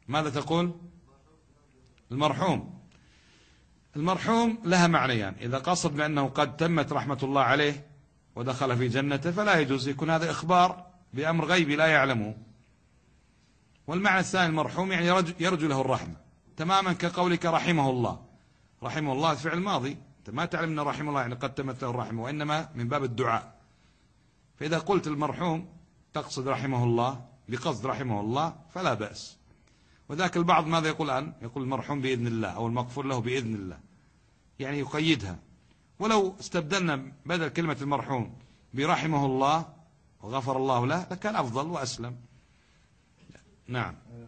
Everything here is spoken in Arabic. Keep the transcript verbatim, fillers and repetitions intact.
ماذا تقول؟ المرحوم. المرحوم لها معنيان، إذا قصد بأنه قد تمت رحمة الله عليه ودخل في جنته فلا يجوز، يكون هذا إخبار بأمر غيبي لا يعلمه. والمعنى الثاني المرحوم يعني يرجو له الرحمة، تماما كقولك رحمه الله. رحمه الله فعل ماضي، أنت ما تعلم أن رحمه الله يعني قد تمت له الرحمة، وإنما من باب الدعاء. فإذا قلت المرحوم تقصد رحمه الله بقصد رحمه الله فلا بأس. وذاك البعض ماذا يقول الآن؟ يقول المرحوم بإذن الله أو المغفور له بإذن الله، يعني يقيدها. ولو استبدلنا بدل كلمة المرحوم برحمه الله وغفر الله له لكان أفضل وأسلم. نعم.